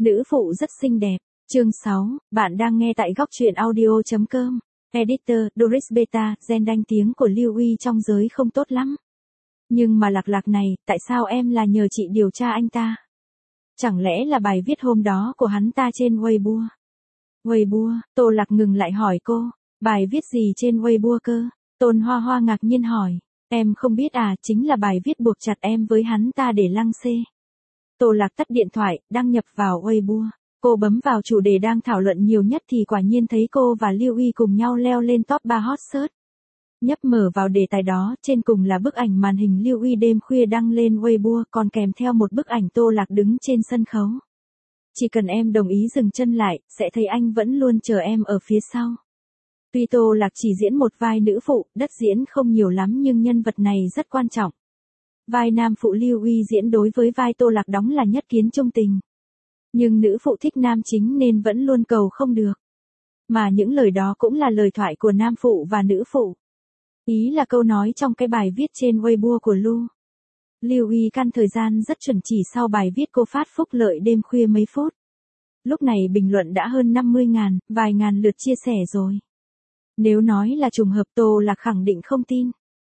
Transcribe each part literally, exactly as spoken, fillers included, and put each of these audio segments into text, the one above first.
Nữ phụ rất xinh đẹp. Chương sáu, bạn đang nghe tại góc truyện audio chấm com. Editor, Doris Beta, gen đanh tiếng của Lưu Uy trong giới không tốt lắm. Nhưng mà Lạc Lạc này, tại sao em là nhờ chị điều tra anh ta? Chẳng lẽ là bài viết hôm đó của hắn ta trên Weibo? Weibo, Tô Lạc ngừng lại hỏi cô, bài viết gì trên Weibo cơ? Tôn Hoa Hoa ngạc nhiên hỏi, em không biết à, chính là bài viết buộc chặt em với hắn ta để lăng xê. Tô Lạc tắt điện thoại, đăng nhập vào Weibo. Cô bấm vào chủ đề đang thảo luận nhiều nhất thì quả nhiên thấy cô và Lưu Uy cùng nhau leo lên top ba hot search. Nhấp mở vào đề tài đó, trên cùng là bức ảnh màn hình Lưu Uy đêm khuya đăng lên Weibo, còn kèm theo một bức ảnh Tô Lạc đứng trên sân khấu. Chỉ cần em đồng ý dừng chân lại, sẽ thấy anh vẫn luôn chờ em ở phía sau. Tuy Tô Lạc chỉ diễn một vai nữ phụ, đất diễn không nhiều lắm nhưng nhân vật này rất quan trọng. Vai nam phụ Lưu Uy diễn đối với vai Tô Lạc đóng là nhất kiến trung tình. Nhưng nữ phụ thích nam chính nên vẫn luôn cầu không được. Mà những lời đó cũng là lời thoại của nam phụ và nữ phụ. Ý là câu nói trong cái bài viết trên Weibo của Lưu. Lưu Uy căn thời gian rất chuẩn chỉ sau bài viết cô phát phúc lợi đêm khuya mấy phút. Lúc này bình luận đã hơn năm mươi ngàn, vài ngàn lượt chia sẻ rồi. Nếu nói là trùng hợp Tô Lạc khẳng định không tin.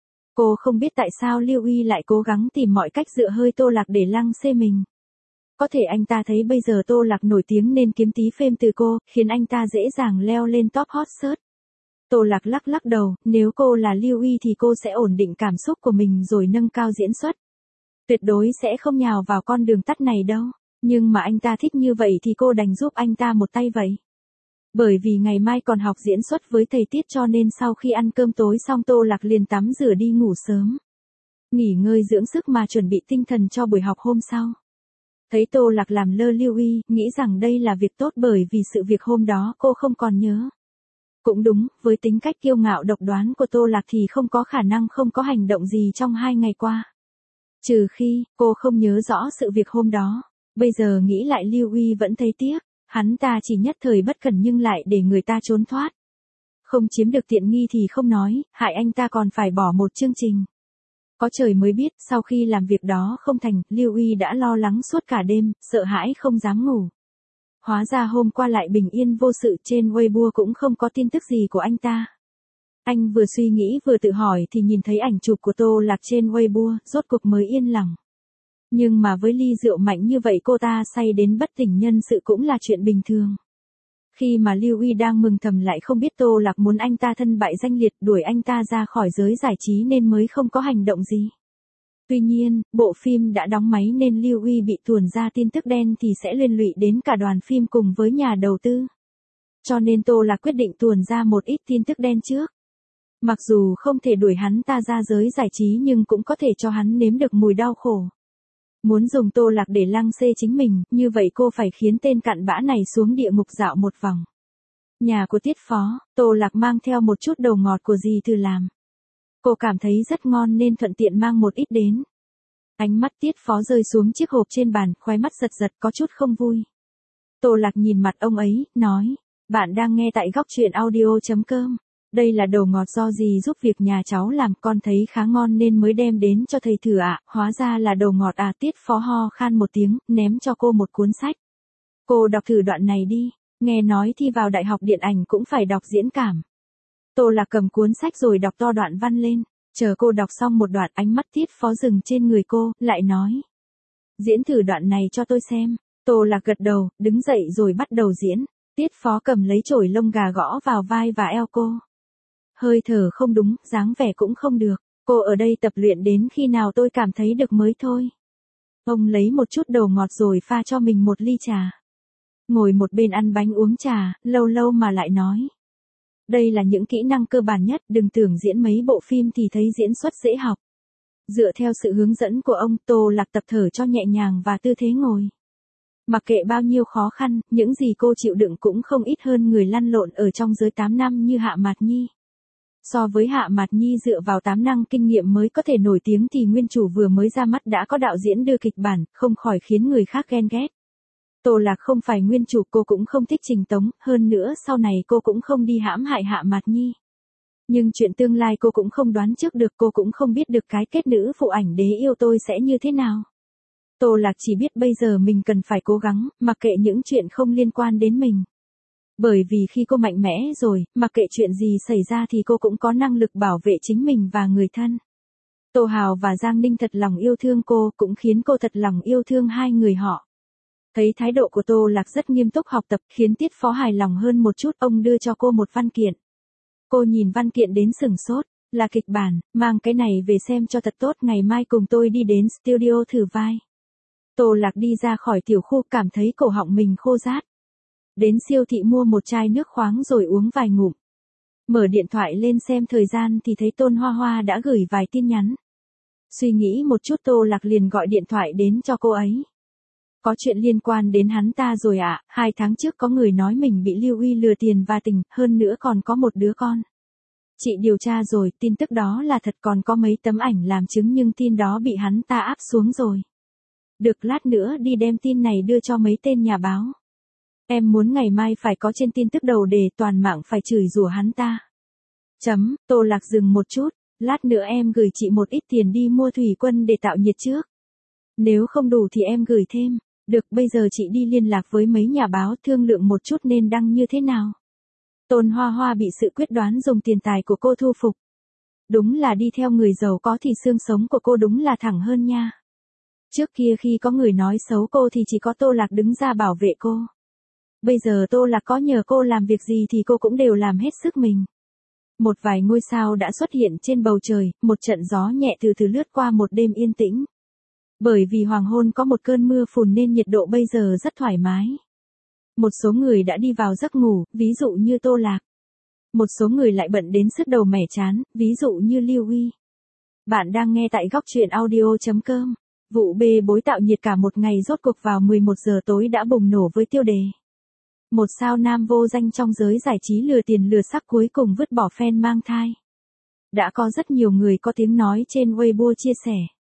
Cô không biết tại sao Lưu Uy lại cố gắng tìm mọi cách dựa hơi Tô Lạc để lăng xê mình. Có thể anh ta thấy bây giờ Tô Lạc nổi tiếng nên kiếm tí fame từ cô, khiến anh ta dễ dàng leo lên top hot search. Tô Lạc lắc lắc đầu, nếu cô là Lưu Uy thì cô sẽ ổn định cảm xúc của mình rồi nâng cao diễn xuất. Tuyệt đối sẽ không nhào vào con đường tắt này đâu, nhưng mà anh ta thích như vậy thì cô đành giúp anh ta một tay vậy. Bởi vì ngày mai còn học diễn xuất với thầy Tiết cho nên sau khi ăn cơm tối xong Tô Lạc liền tắm rửa đi ngủ sớm. Nghỉ ngơi dưỡng sức mà chuẩn bị tinh thần cho buổi học hôm sau. Thấy Tô Lạc làm lơ Lưu Uy, nghĩ rằng đây là việc tốt bởi vì sự việc hôm đó cô không còn nhớ. Cũng đúng, với tính cách kiêu ngạo độc đoán của Tô Lạc thì không có khả năng không có hành động gì trong hai ngày qua. Trừ khi, cô không nhớ rõ sự việc hôm đó. Bây giờ nghĩ lại Lưu Uy vẫn thấy tiếc, hắn ta chỉ nhất thời bất cẩn nhưng lại để người ta trốn thoát. Không chiếm được tiện nghi thì không nói, hại anh ta còn phải bỏ một chương trình. Có trời mới biết, sau khi làm việc đó không thành, Lưu Uy đã lo lắng suốt cả đêm, sợ hãi không dám ngủ. Hóa ra hôm qua lại bình yên vô sự, trên Weibo cũng không có tin tức gì của anh ta. Anh vừa suy nghĩ vừa tự hỏi thì nhìn thấy ảnh chụp của Tô Lạc trên Weibo, rốt cuộc mới yên lòng. Nhưng mà với ly rượu mạnh như vậy cô ta say đến bất tỉnh nhân sự cũng là chuyện bình thường. Khi mà Lưu Uy đang mừng thầm lại không biết Tô Lạc muốn anh ta thân bại danh liệt đuổi anh ta ra khỏi giới giải trí nên mới không có hành động gì. Tuy nhiên, bộ phim đã đóng máy nên Lưu Uy bị tuồn ra tin tức đen thì sẽ liên lụy đến cả đoàn phim cùng với nhà đầu tư. Cho nên Tô Lạc quyết định tuồn ra một ít tin tức đen trước. Mặc dù không thể đuổi hắn ta ra giới giải trí nhưng cũng có thể cho hắn nếm được mùi đau khổ. Muốn dùng Tô Lạc để lăng xê chính mình, như vậy cô phải khiến tên cặn bã này xuống địa ngục dạo một vòng. Nhà của Tiết Phó, Tô Lạc mang theo một chút đầu ngọt của dì Từ làm. Cô cảm thấy rất ngon nên thuận tiện mang một ít đến. Ánh mắt Tiết Phó rơi xuống chiếc hộp trên bàn, khóe mắt giật giật có chút không vui. Tô Lạc nhìn mặt ông ấy, nói, bạn đang nghe tại góc truyện audio chấm com. Đây là đồ ngọt do dì giúp việc nhà cháu làm, con thấy khá ngon nên mới đem đến cho thầy thử ạ. Hóa ra là đồ ngọt à. Tiết Phó ho khan một tiếng, ném cho cô một cuốn sách. Cô đọc thử đoạn này đi, nghe nói thi vào đại học điện ảnh cũng phải đọc diễn cảm. Tô Lạc cầm cuốn sách rồi đọc to đoạn văn lên, chờ cô đọc xong một đoạn ánh mắt Tiết Phó dừng trên người cô, lại nói. Diễn thử đoạn này cho tôi xem. Tô Lạc gật đầu, đứng dậy rồi bắt đầu diễn. Tiết Phó cầm lấy chổi lông gà gõ vào vai và eo cô. Hơi thở không đúng, dáng vẻ cũng không được. Cô ở đây tập luyện đến khi nào tôi cảm thấy được mới thôi. Ông lấy một chút đồ ngọt rồi pha cho mình một ly trà. Ngồi một bên ăn bánh uống trà, lâu lâu mà lại nói. Đây là những kỹ năng cơ bản nhất, đừng tưởng diễn mấy bộ phim thì thấy diễn xuất dễ học. Dựa theo sự hướng dẫn của ông, Tô Lạc tập thở cho nhẹ nhàng và tư thế ngồi. Mặc kệ bao nhiêu khó khăn, những gì cô chịu đựng cũng không ít hơn người lăn lộn ở trong giới tám năm như Hạ Mạt Nhi. So với Hạ Mạt Nhi dựa vào tám năm kinh nghiệm mới có thể nổi tiếng thì nguyên chủ vừa mới ra mắt đã có đạo diễn đưa kịch bản, không khỏi khiến người khác ghen ghét. Tô Lạc không phải nguyên chủ, cô cũng không thích Trình Tống, hơn nữa sau này cô cũng không đi hãm hại Hạ Mạt Nhi. Nhưng chuyện tương lai cô cũng không đoán trước được, cô cũng không biết được cái kết nữ phụ ảnh đế yêu tôi sẽ như thế nào. Tô Lạc chỉ biết bây giờ mình cần phải cố gắng, mặc kệ những chuyện không liên quan đến mình. Bởi vì khi cô mạnh mẽ rồi, mặc kệ chuyện gì xảy ra thì cô cũng có năng lực bảo vệ chính mình và người thân. Tô Hào và Giang Ninh thật lòng yêu thương cô, cũng khiến cô thật lòng yêu thương hai người họ. Thấy thái độ của Tô Lạc rất nghiêm túc học tập, khiến Tiết Phó hài lòng hơn một chút, ông đưa cho cô một văn kiện. Cô nhìn văn kiện đến sửng sốt, là kịch bản, mang cái này về xem cho thật tốt, ngày mai cùng tôi đi đến studio thử vai. Tô Lạc đi ra khỏi tiểu khu cảm thấy cổ họng mình khô rát. Đến siêu thị mua một chai nước khoáng rồi uống vài ngụm. Mở điện thoại lên xem thời gian thì thấy Tôn Hoa Hoa đã gửi vài tin nhắn. Suy nghĩ một chút Tô Lạc liền gọi điện thoại đến cho cô ấy. Có chuyện liên quan đến hắn ta rồi ạ, à, hai tháng trước có người nói mình bị Lưu Uy lừa tiền và tình, hơn nữa còn có một đứa con. Chị điều tra rồi, tin tức đó là thật, còn có mấy tấm ảnh làm chứng nhưng tin đó bị hắn ta áp xuống rồi. Được, lát nữa đi đem tin này đưa cho mấy tên nhà báo. Em muốn ngày mai phải có trên tin tức đầu đề, toàn mạng phải chửi rủa hắn ta. Chấm, Tô Lạc dừng một chút, lát nữa em gửi chị một ít tiền đi mua thủy quân để tạo nhiệt trước. Nếu không đủ thì em gửi thêm. Được, bây giờ chị đi liên lạc với mấy nhà báo thương lượng một chút nên đăng như thế nào. Tôn Hoa Hoa bị sự quyết đoán dùng tiền tài của cô thu phục. Đúng là đi theo người giàu có thì xương sống của cô đúng là thẳng hơn nha. Trước kia khi có người nói xấu cô thì chỉ có Tô Lạc đứng ra bảo vệ cô. Bây giờ Tô Lạc có nhờ cô làm việc gì thì cô cũng đều làm hết sức mình. Một vài ngôi sao đã xuất hiện trên bầu trời, một trận gió nhẹ từ từ lướt qua một đêm yên tĩnh. Bởi vì hoàng hôn có một cơn mưa phùn nên nhiệt độ bây giờ rất thoải mái. Một số người đã đi vào giấc ngủ, ví dụ như Tô Lạc. Một số người lại bận đến sứt đầu mẻ chán, ví dụ như Lưu Uy. Bạn đang nghe tại góc truyện audio chấm com. Vụ bê bối tạo nhiệt cả một ngày rốt cuộc vào mười một giờ tối đã bùng nổ với tiêu đề. Một sao nam vô danh trong giới giải trí lừa tiền lừa sắc cuối cùng vứt bỏ fan mang thai. Đã có rất nhiều người có tiếng nói trên Weibo chia sẻ.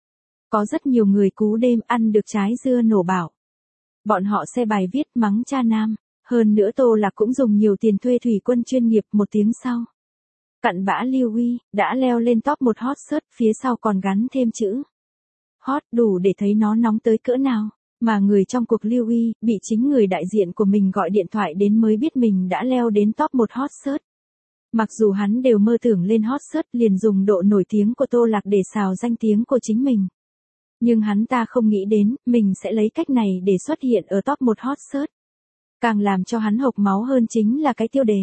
Có rất nhiều người cú đêm ăn được trái dưa nổ bảo. Bọn họ xe bài viết mắng cha nam. Hơn nữa Tô Lạc cũng dùng nhiều tiền thuê thủy quân chuyên nghiệp. Một tiếng sau. Cặn bã Lưu Uy đã leo lên top một hot search, phía sau còn gắn thêm chữ hot, đủ để thấy nó nóng tới cỡ nào. Mà người trong cuộc Lưu Uy bị chính người đại diện của mình gọi điện thoại đến mới biết mình đã leo đến top một hot search. Mặc dù hắn đều mơ tưởng lên hot search liền dùng độ nổi tiếng của Tô Lạc để xào danh tiếng của chính mình. Nhưng hắn ta không nghĩ đến, mình sẽ lấy cách này để xuất hiện ở top một hot search. Càng làm cho hắn hộc máu hơn chính là cái tiêu đề.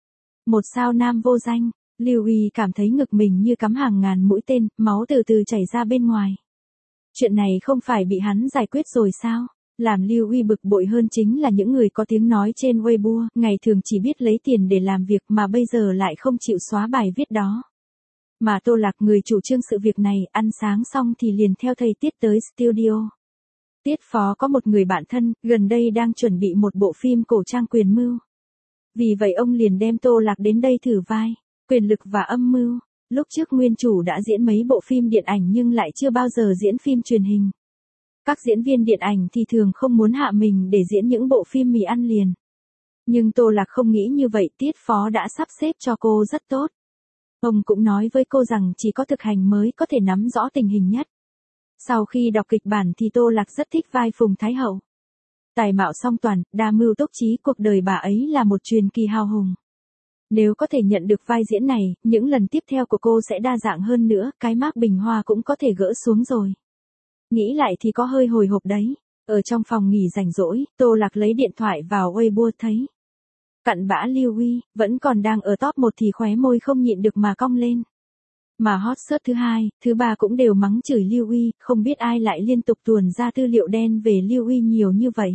Một sao nam vô danh, Lưu Uy cảm thấy ngực mình như cắm hàng ngàn mũi tên, máu từ từ chảy ra bên ngoài. Chuyện này không phải bị hắn giải quyết rồi sao? Làm Lưu Uy bực bội hơn chính là những người có tiếng nói trên Weibo, ngày thường chỉ biết lấy tiền để làm việc mà bây giờ lại không chịu xóa bài viết đó. Mà Tô Lạc người chủ trương sự việc này, ăn sáng xong thì liền theo thầy Tiết tới studio. Tiết Phó có một người bạn thân, gần đây đang chuẩn bị một bộ phim cổ trang quyền mưu. Vì vậy ông liền đem Tô Lạc đến đây thử vai, quyền lực và âm mưu. Lúc trước nguyên chủ đã diễn mấy bộ phim điện ảnh nhưng lại chưa bao giờ diễn phim truyền hình. Các diễn viên điện ảnh thì thường không muốn hạ mình để diễn những bộ phim mì ăn liền. Nhưng Tô Lạc không nghĩ như vậy, Tiết Phó đã sắp xếp cho cô rất tốt. Ông cũng nói với cô rằng chỉ có thực hành mới có thể nắm rõ tình hình nhất. Sau khi đọc kịch bản thì Tô Lạc rất thích vai Phùng Thái Hậu. Tài mạo song toàn, đa mưu túc trí, cuộc đời bà ấy là một truyền kỳ hào hùng. Nếu có thể nhận được vai diễn này, những lần tiếp theo của cô sẽ đa dạng hơn nữa, cái mác bình hoa cũng có thể gỡ xuống rồi. Nghĩ lại thì có hơi hồi hộp đấy. Ở trong phòng nghỉ rảnh rỗi, Tô Lạc lấy điện thoại vào Weibo thấy. Cặn bã Lưu Uy, vẫn còn đang ở top một thì khóe môi không nhịn được mà cong lên. Mà hot search thứ hai, thứ ba cũng đều mắng chửi Lưu Uy, không biết ai lại liên tục tuồn ra tư liệu đen về Lưu Uy nhiều như vậy.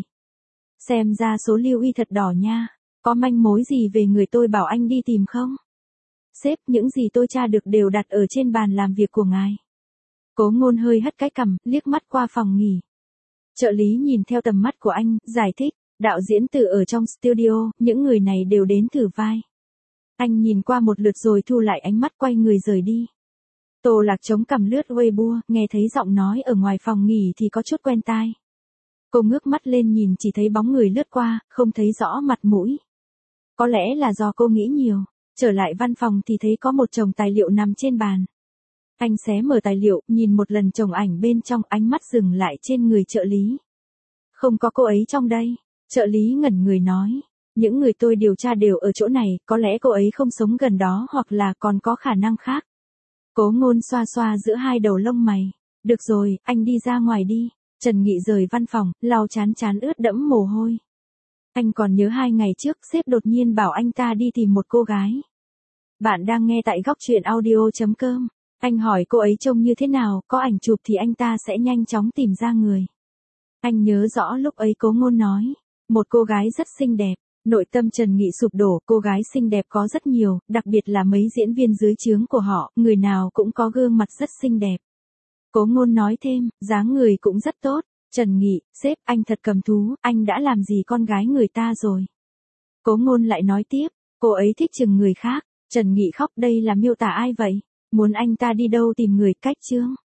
Xem ra số Lưu Uy thật đỏ nha. Có manh mối gì về người tôi bảo anh đi tìm không? Sếp, những gì tôi tra được đều đặt ở trên bàn làm việc của ngài. Cố Ngôn hơi hất cái cằm, liếc mắt qua phòng nghỉ. Trợ lý nhìn theo tầm mắt của anh, giải thích, đạo diễn từ ở trong studio, những người này đều đến thử vai. Anh nhìn qua một lượt rồi thu lại ánh mắt, quay người rời đi. Tô Lạc chống cằm lướt Weibo, nghe thấy giọng nói ở ngoài phòng nghỉ thì có chút quen tai. Cô ngước mắt lên nhìn chỉ thấy bóng người lướt qua, không thấy rõ mặt mũi. Có lẽ là do cô nghĩ nhiều, trở lại văn phòng thì thấy có một chồng tài liệu nằm trên bàn. Anh xé mở tài liệu, nhìn một lần chồng ảnh bên trong, ánh mắt dừng lại trên người trợ lý. Không có cô ấy trong đây. Trợ lý ngẩn người nói. Những người tôi điều tra đều ở chỗ này, có lẽ cô ấy không sống gần đó hoặc là còn có khả năng khác. Cố Ngôn xoa xoa giữa hai đầu lông mày. Được rồi, anh đi ra ngoài đi. Trần Nghị rời văn phòng, lau chán chán ướt đẫm mồ hôi. Anh còn nhớ hai ngày trước sếp đột nhiên bảo anh ta đi tìm một cô gái. Bạn đang nghe tại góc truyện audio chấm com. Anh hỏi cô ấy trông như thế nào, có ảnh chụp thì anh ta sẽ nhanh chóng tìm ra người. Anh nhớ rõ lúc ấy Cố Ngôn nói, một cô gái rất xinh đẹp. Nội tâm Trần Nghị sụp đổ, cô gái xinh đẹp có rất nhiều, đặc biệt là mấy diễn viên dưới trướng của họ, người nào cũng có gương mặt rất xinh đẹp. Cố Ngôn nói thêm, dáng người cũng rất tốt. Trần Nghị, sếp, anh thật cầm thú, anh đã làm gì con gái người ta rồi? Cố Ngôn lại nói tiếp, cô ấy thích chừng người khác. Trần Nghị khóc, đây là miêu tả ai vậy? Muốn anh ta đi đâu tìm người cách chương?